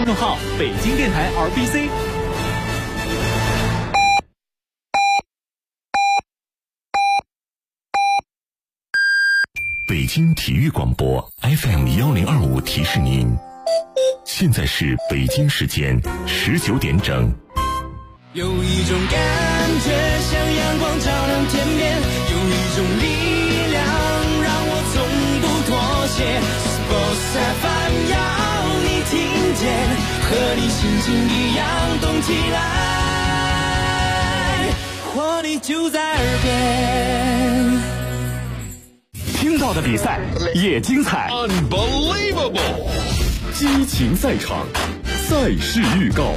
众号北京电台 RBC。 北京体育广播 FM1025提示您，现在是北京时间19点整。 有一种感觉像阳光照亮天边，有一种力量让我从不妥协。Sports FM 要你听见，和你心情一样动起来，活力就在耳边。 听到的比赛也精彩 Unbelievable， 激情赛场，赛事预告。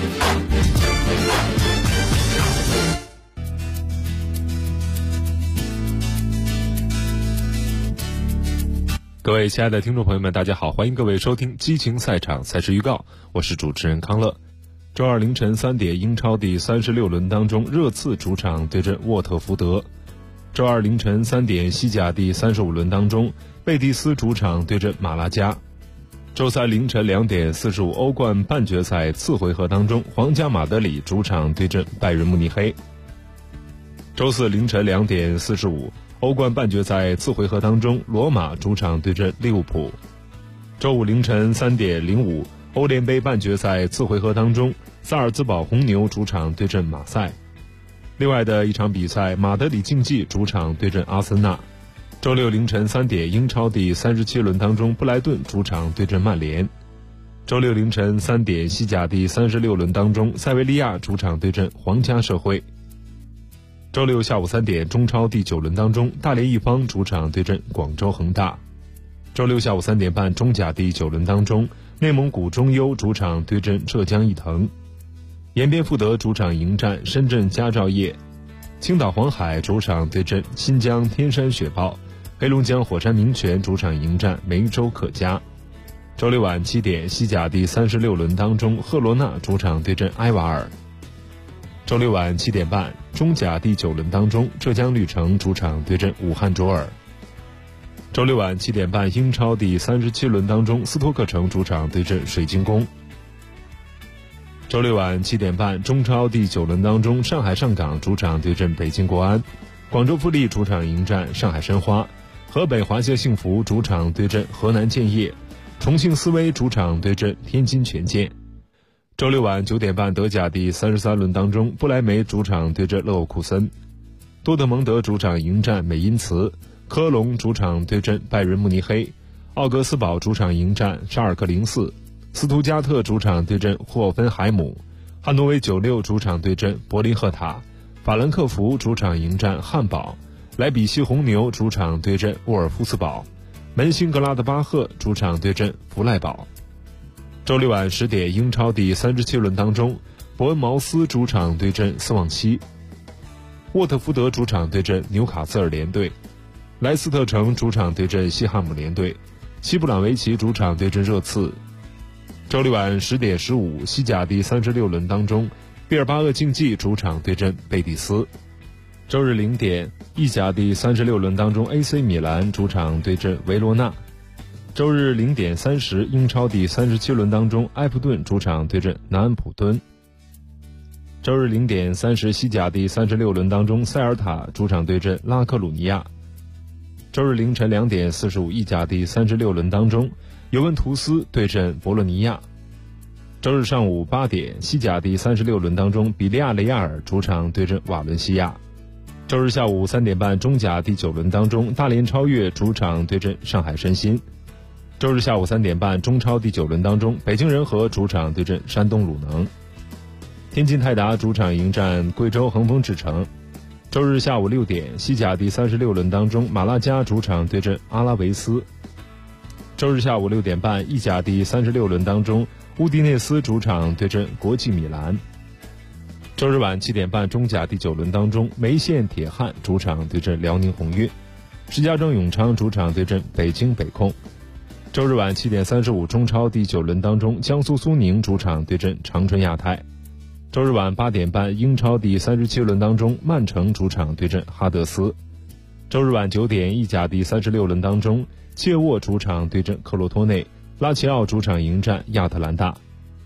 各位亲爱的听众朋友们，大家好，欢迎各位收听激情赛场赛事预告，我是主持人康乐。周二凌晨3点，英超第36轮当中，热刺主场对阵沃特福德。周二凌晨3点，西甲第35轮当中，贝蒂斯主场对阵马拉加。周三凌晨2点45，欧冠半决赛次回合当中，皇家马德里主场对阵拜仁慕尼黑。周四凌晨2点45，欧冠半决赛次回合当中，罗马主场对阵利物浦。周五凌晨3点05，欧联杯半决赛次回合当中，萨尔兹堡红牛主场对阵马赛。另外的一场比赛，马德里竞技主场对阵阿森纳。周六凌晨3点，英超第37轮当中，布莱顿主场对阵曼联。周六凌晨3点，西甲第36轮当中，塞维利亚主场对阵皇家社会。周六下午3点，中超第9轮当中，大连一方主场对阵广州恒大。周六下午3点半，中甲第9轮当中，内蒙古中优主场对阵浙江毅腾。延边富德主场迎战深圳佳兆业。青岛黄海主场对阵新疆天山雪豹。黑龙江火山名泉主场迎战梅州可嘉。周六晚7点，西甲第36轮当中，赫罗纳主场对阵埃瓦尔。周六晚7点半，中甲第9轮当中，浙江绿城主场对阵武汉卓尔。周六晚7点半，英超第37轮当中，斯托克城主场对阵水晶宫。周六晚7点半，中超第9轮当中，上海上港主场对阵北京国安。广州富力主场迎战上海申花。河北华夏幸福主场对阵河南建业。重庆斯威主场对阵天津权健。周六晚9点半，德甲第33轮当中，不莱梅主场对阵勒沃库森。多特蒙德主场迎战美因茨。科隆主场对阵拜仁慕尼黑。奥格斯堡主场迎战沙尔克04。斯图加特主场对阵霍芬海姆。汉诺威96主场对阵柏林赫塔。法兰克福主场迎战汉堡。莱比锡红牛主场对阵沃尔夫斯堡。门兴格拉德巴赫主场对阵弗赖堡。周六晚10点，英超第37轮当中，伯恩茅斯主场对阵斯旺西。沃特福德主场对阵纽卡斯尔联队。莱斯特城主场对阵西汉姆联队。西布朗维奇主场对阵热刺。周六晚10点15，西甲第36轮当中，毕尔巴鄂竞技主场对阵贝蒂斯。周日0点，意甲第36轮当中 AC 米兰主场对阵维罗纳。周日0点30，英超第37轮当中，埃弗顿主场对阵南安普敦。周日0点30，西甲第36轮当中，塞尔塔主场对阵拉克鲁尼亚。周日凌晨2点45，意甲第36轮当中，尤文图斯对阵博洛尼亚。周日上午8点，西甲第36轮当中，比利亚雷亚尔主场对阵瓦伦西亚。周日下午3点半，中甲第9轮当中，大连超越主场对阵上海申鑫。周日下午3点半，中超第9轮当中，北京人和主场对阵山东鲁能。天津泰达主场迎战贵州恒丰智诚。周日下午6点，西甲第36轮当中，马拉加主场对阵阿拉维斯。周日下午6点半，意甲第36轮当中，乌迪内斯主场对阵国际米兰。周日晚7点半，中甲第9轮当中，梅县铁汉主场对阵辽宁宏运。石家庄永昌主场对阵北京北控。周日晚7点35，中超第9轮当中，江苏苏宁主场对阵长春亚泰。周日晚8点半，英超第37轮当中，曼城主场对阵哈德斯。周日晚9点，意甲第36轮当中，切沃主场对阵克罗托内，拉齐奥主场迎战亚特兰大。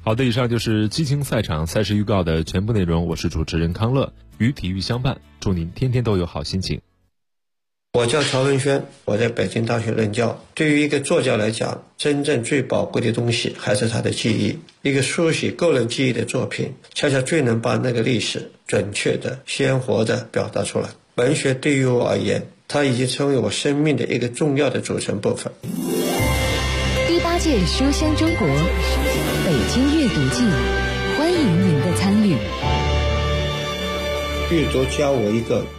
好的，以上就是激情赛场赛事预告的全部内容。我是主持人康乐，与体育相伴，祝您天天都有好心情。 我叫曹文轩，我在北京大学任教。对于一个作家来讲，真正最宝贵的东西还是他的记忆。一个书写个人记忆的作品，恰恰最能把那个历史准确的、鲜活的表达出来。文学对于我而言，它已经成为我生命的一个重要的组成部分。 第8届书香中国北京阅读季，欢迎您的参与。 阅读教我一个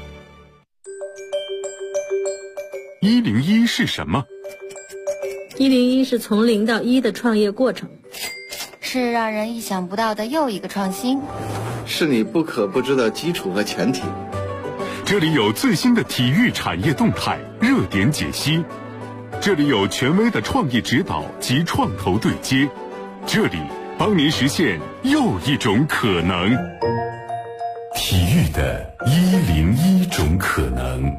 101是什么 ？101是从0到1的创业过程， 是让人意想不到的又一个创新， 是你不可不知的基础和前提。 这里有最新的体育产业动态热点解析，这里有权威的创意指导及创投对接，这里帮您实现又一种可能。 体育的101种可能。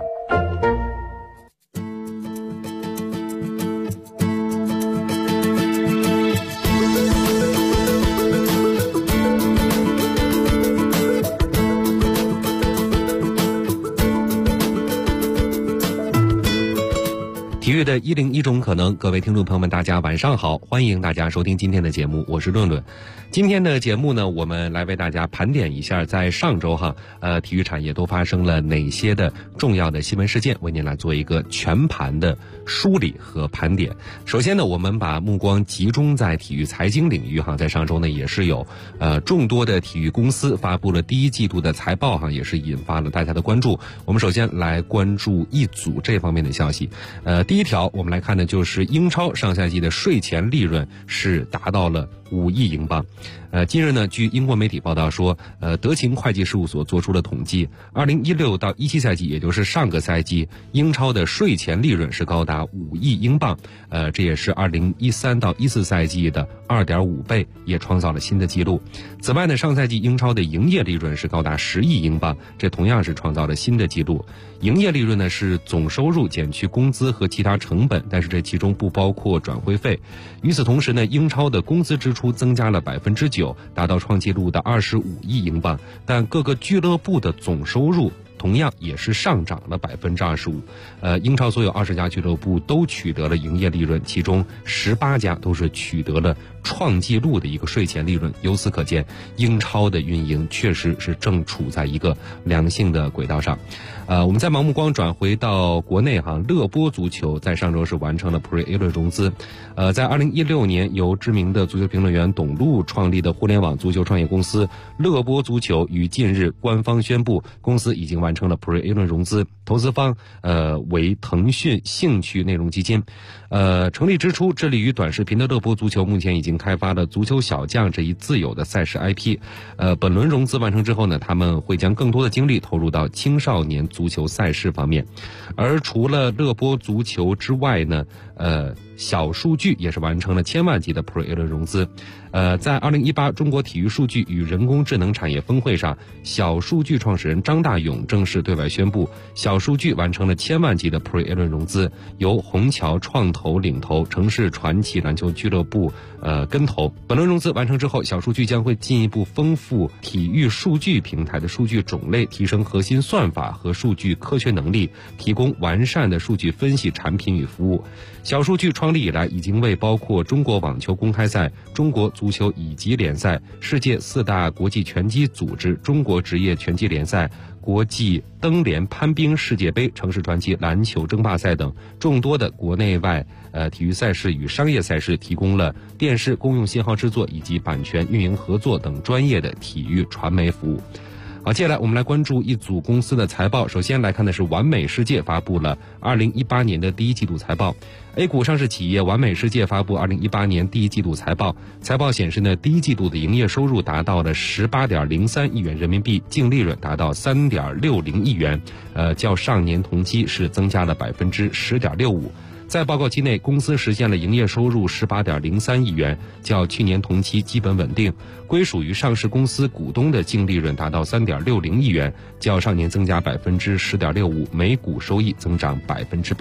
体育的101种可能，各位听众朋友们，大家晚上好，欢迎大家收听今天的节目，我是论论。今天的节目呢，我们来为大家盘点一下在上周体育产业都发生了哪些的重要的新闻事件，为您来做一个全盘的梳理和盘点。首先呢，我们把目光集中在体育财经领域在上周呢也是有众多的体育公司发布了第1季度的财报也是引发了大家的关注。我们首先来关注一组这方面的消息。第一条我们来看的就是英超上赛季的税前利润是达到了5亿英镑。近日呢，据英国媒体报道说，德勤会计事务所做出了统计，2016到17赛季，也就是上个赛季，英超的税前利润是高达5亿英镑，这也是2013到14赛季的2.5倍，也创造了新的纪录。此外呢，上赛季英超的营业利润是高达10亿英镑，这同样是创造了新的纪录。营业利润呢是总收入减去工资和其他成本，但是这其中不包括转会费。与此同时呢，英超的工资支出增加了9%，达到创纪录的25亿英镑，但各个俱乐部的总收入同样也是上涨了25%。英超所有20家俱乐部都取得了营业利润，其中18家都是取得了创纪录的一个税前利润。由此可见，英超的运营确实是正处在一个良性的轨道上。我们再把目光转回到国内乐波足球在上周是完成了 Pre-A 轮融资。在2016年由知名的足球评论员董路创立的互联网足球创业公司乐波足球于近日官方宣布，公司已经完成了 Pre-A 轮融资，投资方为腾讯兴趣内容基金。成立之初致力于短视频的乐波足球目前已经开发了足球小将这一自有的赛事 IP。本轮融资完成之后呢，他们会将更多的精力投入到青少年足球赛事方面。而除了乐波足球之外呢，小数据也是完成了1000万级的 Pre-A 轮融资。在2018中国体育数据与人工智能产业峰会上，小数据创始人张大勇正式对外宣布，小数据完成了1000万级的 Pre-A 轮融资，由虹桥创投领投，城市传奇篮球俱乐部跟投。本轮融资完成之后，小数据将会进一步丰富体育数据平台的数据种类，提升核心算法和数据科学能力，提供完善的数据分析产品与服务。小数据创立以来，已经为包括中国网球公开赛、中国足球乙级联赛、世界4大国际拳击组织、中国职业拳击联赛、国际登联攀冰世界杯、城市传奇篮球争霸赛等众多的国内外体育赛事与商业赛事，提供了电视公用信号制作以及版权运营合作等专业的体育传媒服务。好，接下来我们来关注一组公司的财报。首先来看的是完美世界发布了2018年的第1季度财报。A 股上市企业完美世界发布2018年第1季度财报。财报显示呢，第1季度的营业收入达到了18.03亿元人民币，净利润达到3.60亿元，较上年同期是增加了10.65%。在报告期内，公司实现了营业收入18.03亿元，较去年同期基本稳定。归属于上市公司股东的净利润达到3.60亿元，较上年增加10.65%，每股收益增长8%。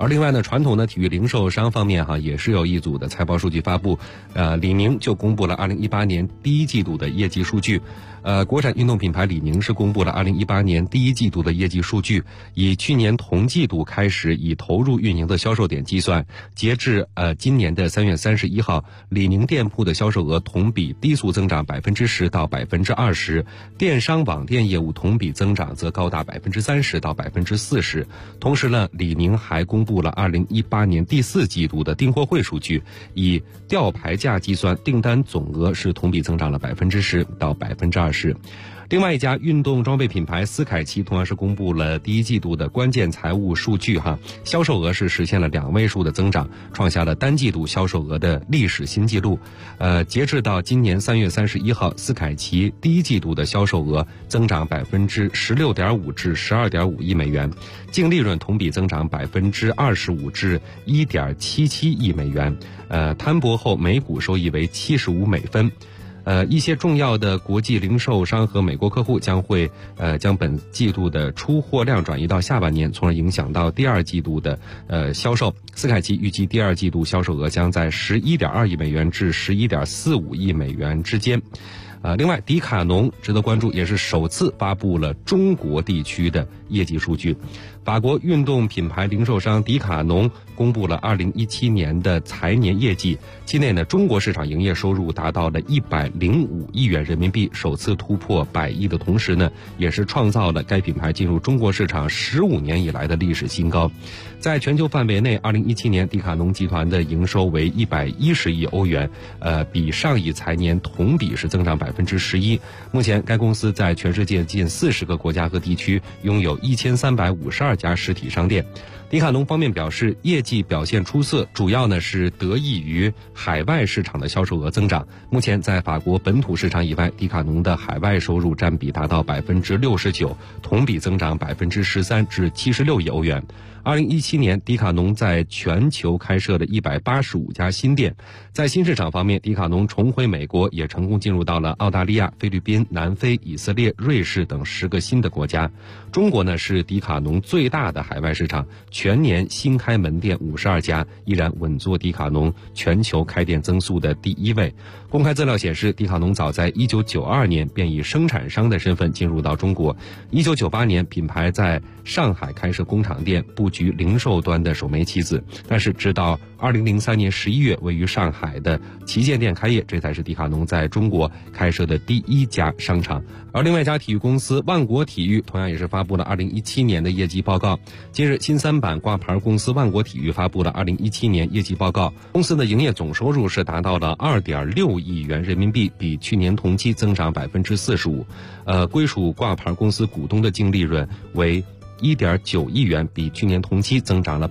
而另外呢，传统的体育零售商方面也是有一组的财报数据发布。李宁就公布了2018年第一季度的业绩数据。国产运动品牌李宁是公布了2018年第一季度的业绩数据，以去年同季度开始以投入运营的销售点计算，截至今年的3月31号，李宁店铺的销售额同比低速增长10%到20%，电商网店业务同比增长则高达30%到40%。同时呢，李宁还公布了2018年第4季度的订货会数据，以吊牌价计算，订单总额是同比增长了10%到20%。另外一家运动装备品牌斯凯奇同样是公布了第一季度的关键财务数据销售额是实现了2位数的增长，创下了单季度销售额的历史新纪录。截至到今年3月31号，斯凯奇第一季度的销售额增长16.5%至12.5亿美元，净利润同比增长25%至1.77亿美元，摊薄后每股收益为75美分。一些重要的国际零售商和美国客户将会将本季度的出货量转移到下半年，从而影响到第二季度的销售。斯凯奇预计第二季度销售额将在11.2亿美元至11.45亿美元之间。另外，迪卡侬值得关注，也是首次发布了中国地区的业绩数据。法国运动品牌零售商迪卡侬公布了2017年的财年业绩，期内呢，中国市场营业收入达到了105亿元人民币，首次突破100亿的同时呢，也是创造了该品牌进入中国市场15年以来的历史新高。在全球范围内，2017年迪卡侬集团的营收为110亿欧元，比上一财年同比是增长11%。目前该公司在全世界近40个国家和地区拥有1352家实体商店。迪卡侬方面表示，业绩表现出色，主要呢是得益于海外市场的销售额增长。目前在法国本土市场以外，迪卡侬的海外收入占比达到69%，同比增长13%至76亿欧元。2017年，迪卡侬在全球开设了185家新店。在新市场方面，迪卡侬重回美国，也成功进入到了澳大利亚、菲律宾、南非、以色列、瑞士等10个新的国家。中国呢是迪卡侬最大的海外市场，全年新开门店52家，依然稳坐迪卡侬全球开店增速的第1位。公开资料显示，迪卡侬早在1992年便以生产商的身份进入到中国。1998年，品牌在上海开设工厂店，布局零售端的首枚棋子。但是直到2003年11月，位于上海的旗舰店开业，这才是迪卡侬在中国开设的第1家商场。而另外一家体育公司万国体育同样也是发布了2017年的业绩报告。今日，新三板挂牌公司万国体育发布了2017年业绩报告，公司的营业总收入是达到了2.6亿元人民币，比去年同期增长45%。归属挂牌公司股东的净利润为1.9亿元，比去年同期增长了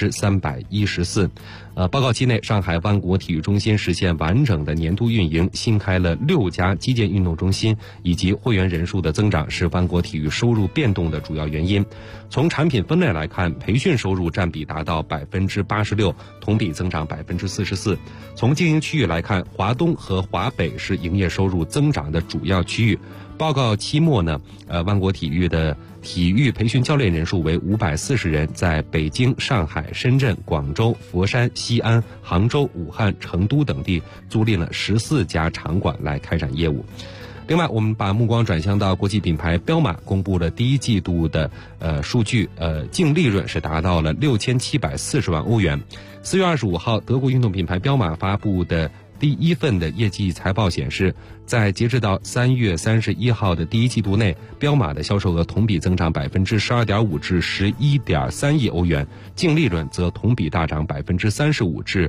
314%。报告期内，上海万国体育中心实现完整的年度运营，新开了6家击剑运动中心，以及会员人数的增长是万国体育收入变动的主要原因。从产品分类来看，培训收入占比达到86%，同比增长44%。从经营区域来看，华东和华北是营业收入增长的主要区域。报告期末呢，万国体育的体育培训教练人数为540人，在北京、上海、深圳、广州、佛山、西安、杭州、武汉、成都等地租赁了14家场馆来开展业务。另外，我们把目光转向到国际品牌彪马公布了第一季度的数据，净利润是达到了6740万欧元。4月25号，德国运动品牌彪马发布的第一份的业绩财报显示，在截至到3月31号的第一季度内，彪马的销售额同比增长12.5%至11.3亿欧元，净利润则同比大涨35%至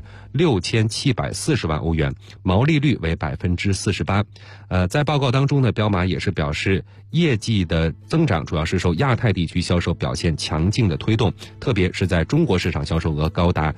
6740万欧元，毛利率为48%。在报告当中呢，彪马也是表示，业绩的增长主要是受亚太地区销售表现强劲的推动，特别是在中国市场销售额高达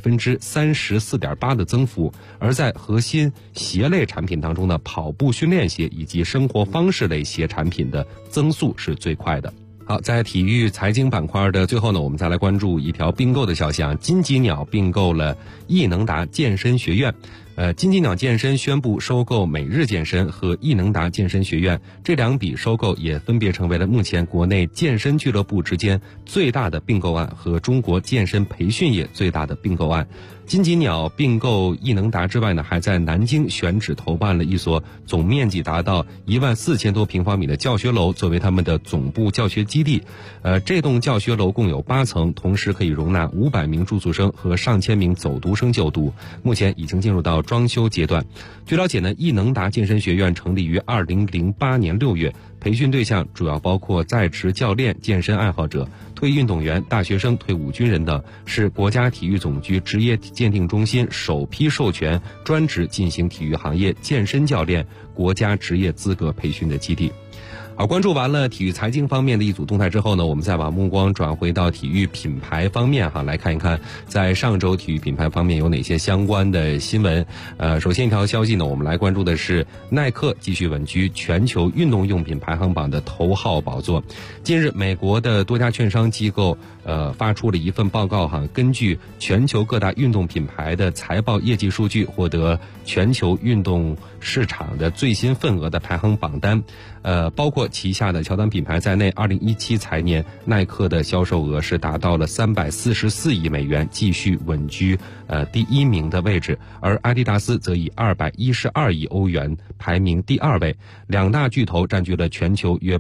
34.8%的增幅，而在核心鞋类产品当中呢，跑步训练鞋以及生活方式类鞋产品的增速是最快的。好，在体育财经板块的最后呢，我们再来关注一条并购的消息啊，金鸡鸟并购了易能达健身学院。 金鸡鸟健身宣布收购每日健身和易能达健身学院，这2笔收购也分别成为了目前国内健身俱乐部之间最大的并购案和中国健身培训业最大的并购案。金鸡鸟并购易能达之外呢，还在南京选址投办了一所总面积达到14000多平方米的教学楼，作为他们的总部教学基地。这栋教学楼共有8层，同时可以容纳500名住宿生和上千名走读生就读，目前已经进入到装修阶段。据了解呢，易能达健身学院成立于2008年6月，培训对象主要包括在职教练、健身爱好者、退役运动员、大学生、退伍军人等，是国家体育总局职业鉴定中心首批授权专职进行体育行业健身教练国家职业资格培训的基地。好，关注完了体育财经方面的一组动态之后呢，我们再把目光转回到体育品牌方面来看一看在上周体育品牌方面有哪些相关的新闻。首先一条消息呢，我们来关注的是耐克继续稳居全球运动用品排行榜的头号宝座。近日，美国的多家券商机构发出了一份报告根据全球各大运动品牌的财报业绩数据，获得全球运动市场的最新份额的排行榜单。包括旗下的乔丹品牌在内，2017财年耐克的销售额是达到了344亿美元，继续稳居第1名的位置，而阿迪达斯则以212亿欧元排名第2位。2大巨头占据了全球约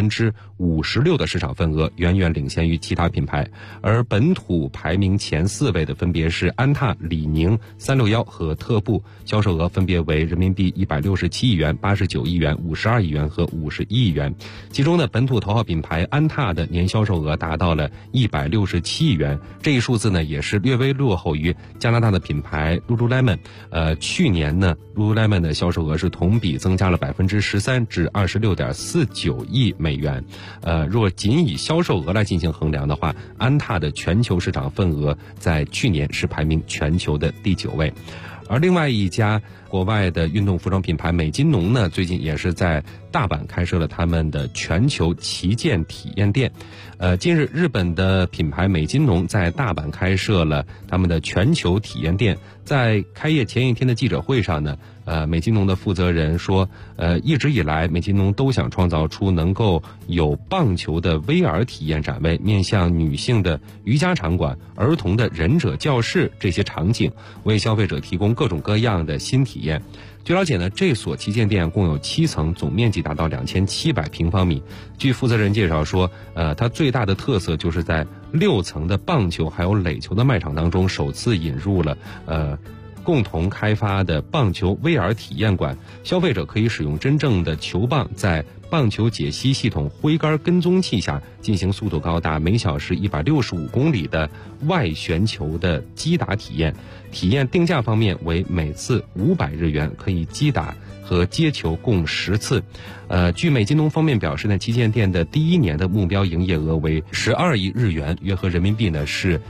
56%的市场份额，远远领先于其他品牌。而本土排名前4位的分别是安踏、李宁、361和特步，销售额分别为人民币167亿元、89亿元、52亿元和51亿元。其中呢，本土头号品牌安踏的年销售额达到了167亿元，这一数字呢也是略微落后于加拿大的品牌 Lululemon。去年呢 Lululemon 的销售额是同比增加了13%至26.49亿美元。若仅以销售额来进行衡量的话，安踏的全球市场份额在去年是排名全球的第9位。而另外一家国外的运动服装品牌美津浓呢，最近也是在大阪开设了他们的全球旗舰体验店。近日日本的品牌美津浓在大阪开设了他们的全球体验店。在开业前一天的记者会上呢，美津浓的负责人说，一直以来美津浓都想创造出能够有棒球的 VR 体验展位，面向女性的瑜伽场馆、儿童的忍者教室这些场景，为消费者提供各种各样的新体验。据了解呢，这所旗舰店共有7层，总面积达到2700平方米。据负责人介绍说，它最大的特色就是在6层的棒球还有垒球的卖场当中，首次引入了共同开发的棒球 VR 体验馆，消费者可以使用真正的球棒在棒球解析系统挥杆跟踪器下进行速度高达每小时165公里的外旋球的击打体验。体验定价方面为每次500日元，可以击打和接球共10次。据美津浓方面表示呢，旗舰店的第1年的目标营业额为12亿日元，约合人民币呢是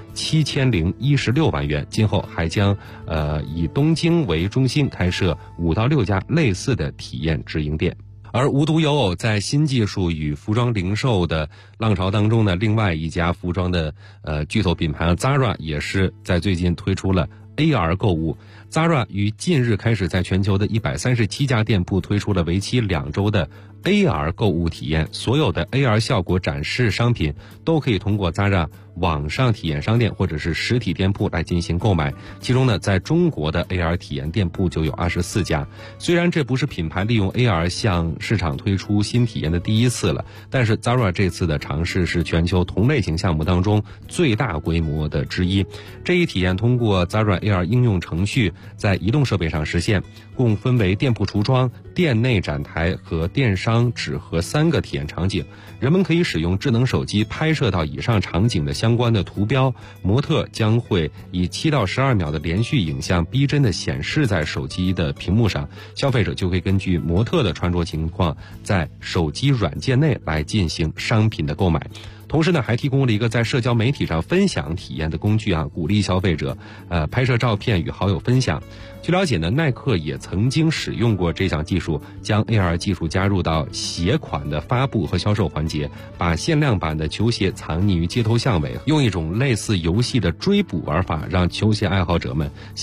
7016万元。今后还将以东京为中心开设5到6家类似的体验直营店。而无独有偶，在新技术与服装零售的浪潮当中呢，另外一家服装的巨头品牌 Zara 也是在最近推出了AR 购物。Zara 于近日开始在全球的137家店铺推出了为期2周的 AR 购物体验，所有的 AR 效果展示商品都可以通过 Zara 网上体验商店或者是实体店铺来进行购买。其中呢，在中国的 AR 体验店铺就有24家。虽然这不是品牌利用 AR 向市场推出新体验的第一次了，但是 Zara 这次的尝试是全球同类型项目当中最大规模的之一。这一体验通过 Zara AR 应用程序在移动设备上实现，共分为店铺橱窗、店内展台和电商纸盒3个体验场景。人们可以使用智能手机拍摄到以上场景的相关的图标，模特将会以7到12秒的连续影像逼真的显示在手机的屏幕上，消费者就会根据模特的穿着情况在手机软件内来进行商品的购买。同时呢，还提供了一个在社交媒体上分享体验的工具鼓励消费者拍摄照片与好友分享。据了解呢，耐克也曾经使用过这项技术，将 AR 技术加入到鞋款的发布和销售环节，把限量版的球鞋藏匿于街头巷尾，用一种类似游戏的追捕玩法，让球鞋爱好者们像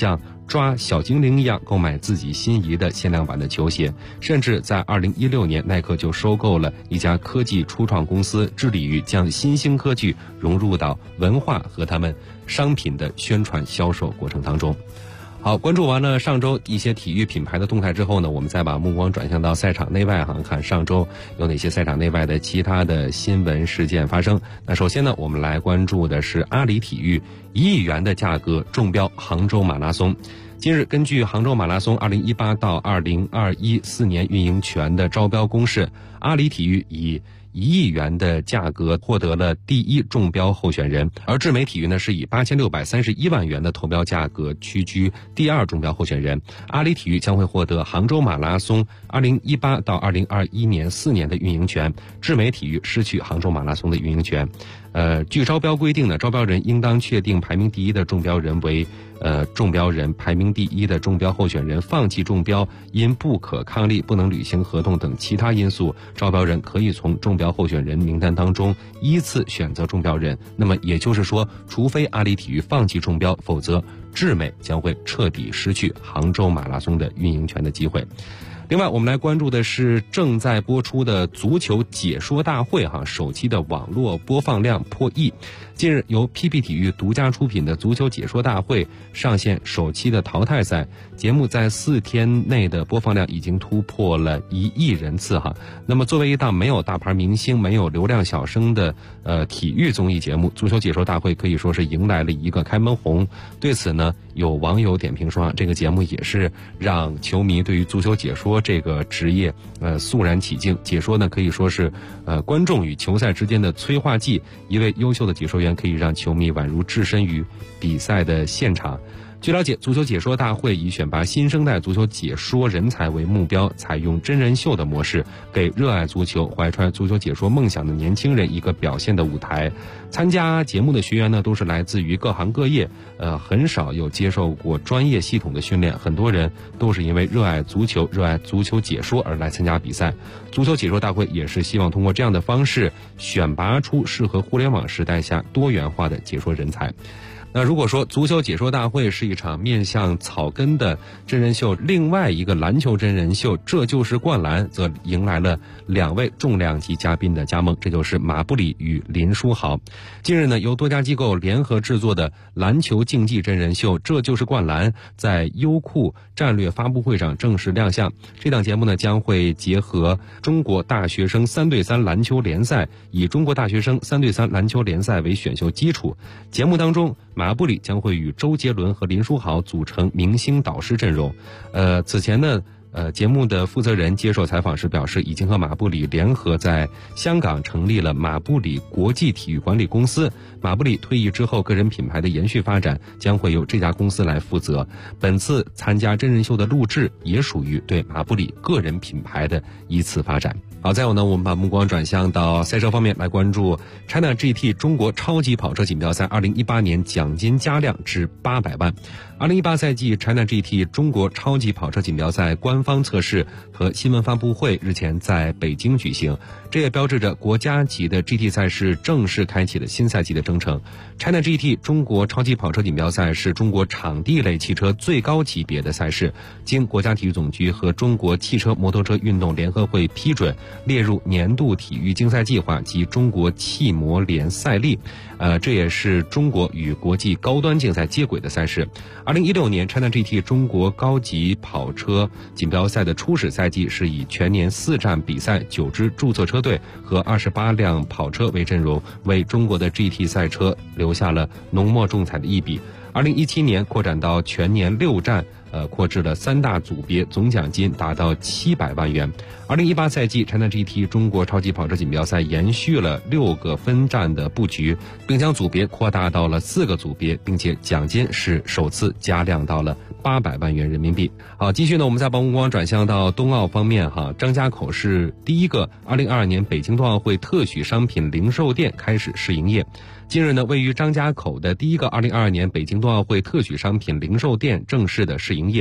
抓小精灵一样购买自己心仪的限量版的球鞋。甚至在2016年，耐克就收购了一家科技初创公司，致力于将新兴科技融入到文化和他们商品的宣传销售过程当中。好，关注完了上周一些体育品牌的动态之后呢，我们再把目光转向到赛场内外看上周有哪些赛场内外的其他的新闻事件发生。那首先呢，我们来关注的是阿里体育1亿元的价格中标杭州马拉松。近日，根据杭州马拉松2018到2021 4年运营权的招标公示，阿里体育以1亿元的价格获得了第一中标候选人，而智美体育呢是以8631万元的投标价格屈居第二中标候选人。阿里体育将会获得杭州马拉松2018到2021年4年的运营权，智美体育失去杭州马拉松的运营权。据招标规定呢，招标人应当确定排名第一的中标人为中标人，排名第一的中标候选人放弃中标，因不可抗力、不能履行合同等其他因素，招标人可以从中标候选人名单当中依次选择中标人。那么也就是说，除非阿里体育放弃中标，否则智美将会彻底失去杭州马拉松的运营权的机会。另外，我们来关注的是正在播出的足球解说大会首期的网络播放量破亿。近日，由 PP 体育独家出品的足球解说大会上线首期的淘汰赛，节目在4天内的播放量已经突破了1亿人次那么作为一档没有大牌明星、没有流量小生的体育综艺节目，足球解说大会可以说是迎来了一个开门红。对此呢，有网友点评说这个节目也是让球迷对于足球解说这个职业肃然起敬。解说呢可以说是观众与球赛之间的催化剂，一位优秀的解说员可以让球迷宛如置身于比赛的现场。据了解，足球解说大会以选拔新生代足球解说人才为目标，采用真人秀的模式，给热爱足球、怀揣足球解说梦想的年轻人一个表现的舞台。参加节目的学员呢，都是来自于各行各业，很少有接受过专业系统的训练，很多人都是因为热爱足球、热爱足球解说而来参加比赛。足球解说大会也是希望通过这样的方式，选拔出适合互联网时代下多元化的解说人才。那如果说足球解说大会是一场面向草根的真人秀，另外一个篮球真人秀这就是灌篮则迎来了2位重量级嘉宾的加盟，这就是马布里与林书豪。近日呢，由多家机构联合制作的篮球竞技真人秀这就是灌篮在优酷战略发布会上正式亮相。这档节目呢将会结合中国大学生3对3篮球联赛，以中国大学生3对3篮球联赛为选秀基础。节目当中，马布里将会与周杰伦和林书豪组成明星导师阵容。此前呢，节目的负责人接受采访时表示，已经和马布里联合在香港成立了马布里国际体育管理公司。马布里退役之后，个人品牌的延续发展将会由这家公司来负责。本次参加真人秀的录制也属于对马布里个人品牌的一次发展。好，再有呢，我们把目光转向到赛车方面，来关注 China GT 中国超级跑车锦标赛2018年奖金加量至800万。2018赛季 China GT 中国超级跑车锦标赛官方测试和新闻发布会日前在北京举行，这也标志着国家级的 GT 赛事正式开启了新赛季的征程。China GT 中国超级跑车锦标赛是中国场地类汽车最高级别的赛事，经国家体育总局和中国汽车摩托车运动联合会批准，列入年度体育竞赛计划及中国汽摩联赛例。这也是中国与国际高端竞赛接轨的赛事。2016年 China GT 中国高级跑车锦标赛的初始赛季是以全年4站比赛、9支注册车队和28辆跑车为阵容，为中国的 GT 赛车留下了浓墨重彩的一笔。2017年扩展到全年6站，扩至了3大组别，总奖金达到700万元。2018赛季 China GT 中国超级跑车锦标赛延续了6个分站的布局，并将组别扩大到了4个组别，并且奖金是首次加量到了800万元人民币。好，继续呢，我们再把目光转向到冬奥方面张家口市第一个2022年北京冬奥会特许商品零售店开始试营业。近日呢，位于张家口的第一个2022年北京冬奥会特许商品零售店正式的试营业。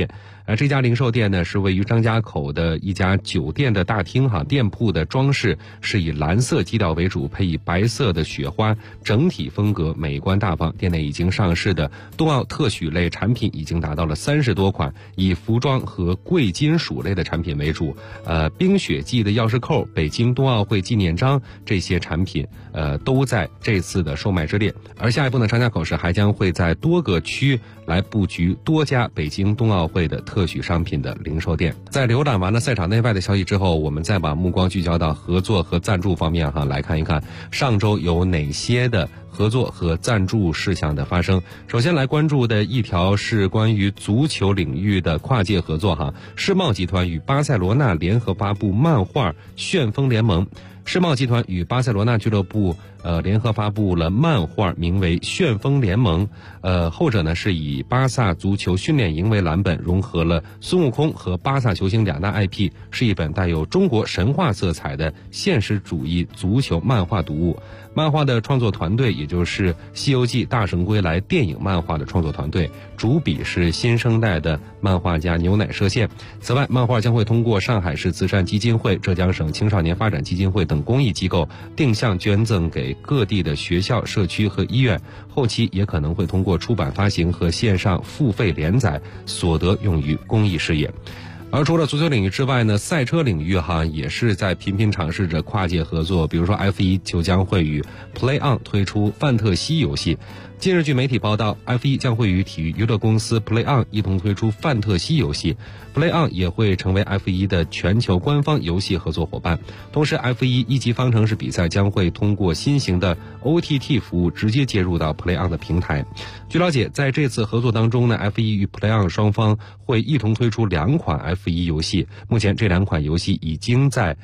这家零售店呢是位于张家口的一家酒店的大厅哈，店铺的装饰是以蓝色基调为主，配以白色的雪花，整体风格美观大方。店内已经上市的冬奥特许类产品已经达到了30多款，以服装和贵金属类的产品为主。冰雪季的钥匙扣、北京冬奥会纪念章这些产品都在这次的售卖之列。而下一步呢，张家口市还将会在多个区来布局多家北京冬奥会的特许商品的零售店。在浏览完了赛场内外的消息之后，我们再把目光聚焦到合作和赞助方面来看一看上周有哪些的合作和赞助事项的发生。首先来关注的一条是关于足球领域的跨界合作世贸集团与巴塞罗那联合发布漫画《旋风联盟》。世贸集团与巴塞罗那俱乐部联合发布了漫画，名为《旋风联盟》。后者呢是以巴萨足球训练营为蓝本，融合了孙悟空和巴萨球星2大 IP， 是一本带有中国神话色彩的现实主义足球漫画读物。漫画的创作团队也就是《西游记大圣归来》电影漫画的创作团队，主笔是新生代的漫画家牛奶射线。此外，漫画将会通过上海市慈善基金会、浙江省青少年发展基金会等公益机构定向捐赠给各地的学校、社区和医院，后期也可能会通过出版发行和线上付费连载，所得用于公益事业。而除了足球领域之外呢，赛车领域也是在频频尝试着跨界合作。比如说 F1 就将会与 PlayOn 推出范特西游戏。近日据媒体报道， F1 将会与体育娱乐公司 PlayOn 一同推出范特西游戏， PlayOn 也会成为 F1 的全球官方游戏合作伙伴。同时 F1 一级方程式比赛将会通过新型的 OTT 服务直接接入到 PlayOn 的平台。据了解，在这次合作当中呢， F1 与 PlayOn 双方会一同推出2款 F1 游戏。目前这2款游戏已经在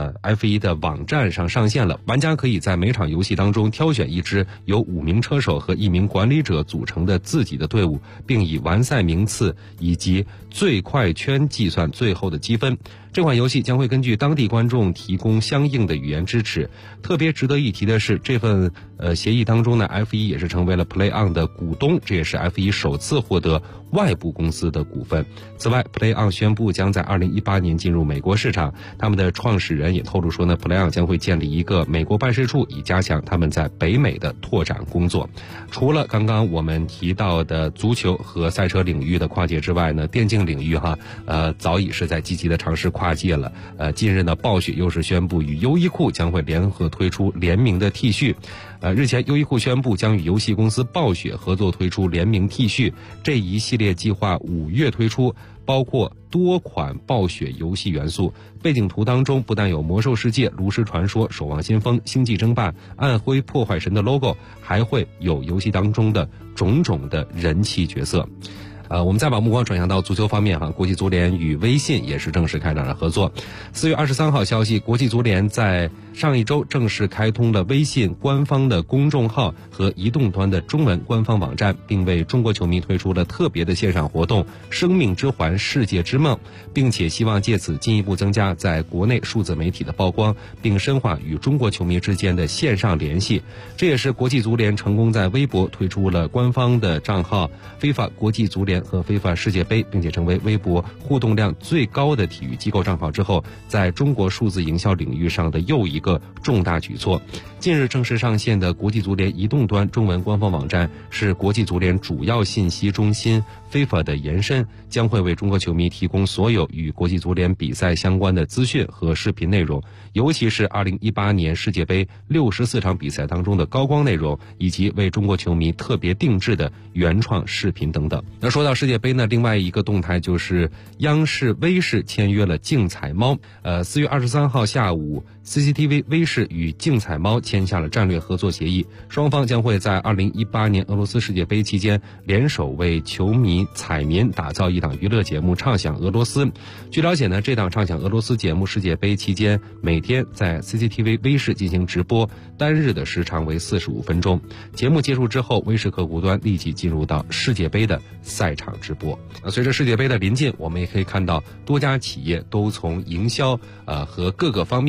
F1 的网站上上线了，玩家可以在每场游戏当中挑选一支由5名车手和1名管理者组成的自己的队伍，并以完赛名次以及最快圈计算最后的积分。这款游戏将会根据当地观众提供相应的语言支持。特别值得一提的是，这份协议当中呢， F1 也是成为了 PlayOn 的股东，这也是 F1 首次获得外部公司的股份。此外 PlayOn 宣布将在2018年进入美国市场，他们的创始人也透露说呢， PlayOn 将会建立一个美国办事处，以加强他们在北美的拓展工作。除了刚刚我们提到的足球和赛车领域的跨界之外呢，电竞领域早已是在积极的尝试跨界了。近日呢，暴雪又是宣布与优衣库将会联合推出联名的 T 恤。日前优衣库宣布将与游戏公司暴雪合作推出联名 T 恤，这一系列计划5月推出，包括多款暴雪游戏元素。背景图当中不但有魔兽世界、炉石传说、守望先锋、星际争霸、暗灰破坏神的 logo， 还会有游戏当中的种种的人气角色。我们再把目光转向到足球方面国际足联与微信也是正式开展了合作。4月23号消息，国际足联在上一周正式开通了微信官方的公众号和移动端的中文官方网站，并为中国球迷推出了特别的线上活动生命之环世界之梦，并且希望借此进一步增加在国内数字媒体的曝光，并深化与中国球迷之间的线上联系。这也是国际足联成功在微博推出了官方的账号FIFA国际足联和FIFA世界杯，并且成为微博互动量最高的体育机构账号之后，在中国数字营销领域上的又一个重大举措。近日正式上线的国际足联移动端中文官方网站是国际足联主要信息中心 FIFA 的延伸，将会为中国球迷提供所有与国际足联比赛相关的资讯和视频内容，尤其是2018年世界杯64场比赛当中的高光内容，以及为中国球迷特别定制的原创视频等等。那说到世界杯呢，另外一个动态就是央视、微视签约了竞彩猫。4月23号下午 CCTV 微视与竞彩猫签下了战略合作协议，双方将会在2018年俄罗斯世界杯期间联手为球迷彩民打造一档娱乐节目畅享俄罗斯。据了解呢，这档畅享俄罗斯节目世界杯期间每天在 CCTV 微视进行直播，单日的时长为45分钟。节目结束之后，微视客户端立即进入到世界杯的赛场直播。随着世界杯的临近，我们也可以看到多家企业都从营销和各个方面展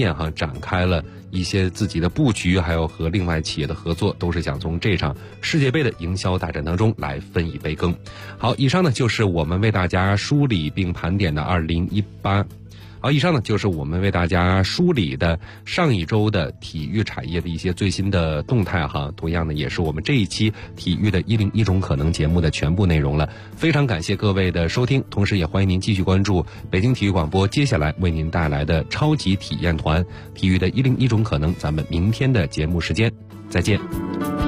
展开了一些自己的布局，还有和另外企业的合作，都是想从这场世界杯的营销大战当中来分一杯羹。好，以上呢就是我们为大家梳理并盘点的2018。好，以上呢就是我们为大家梳理的上一周的体育产业的一些最新的动态哈，同样呢也是我们这一期体育的101种可能节目的全部内容了。非常感谢各位的收听，同时也欢迎您继续关注北京体育广播接下来为您带来的超级体验团体育的101种可能。咱们明天的节目时间再见。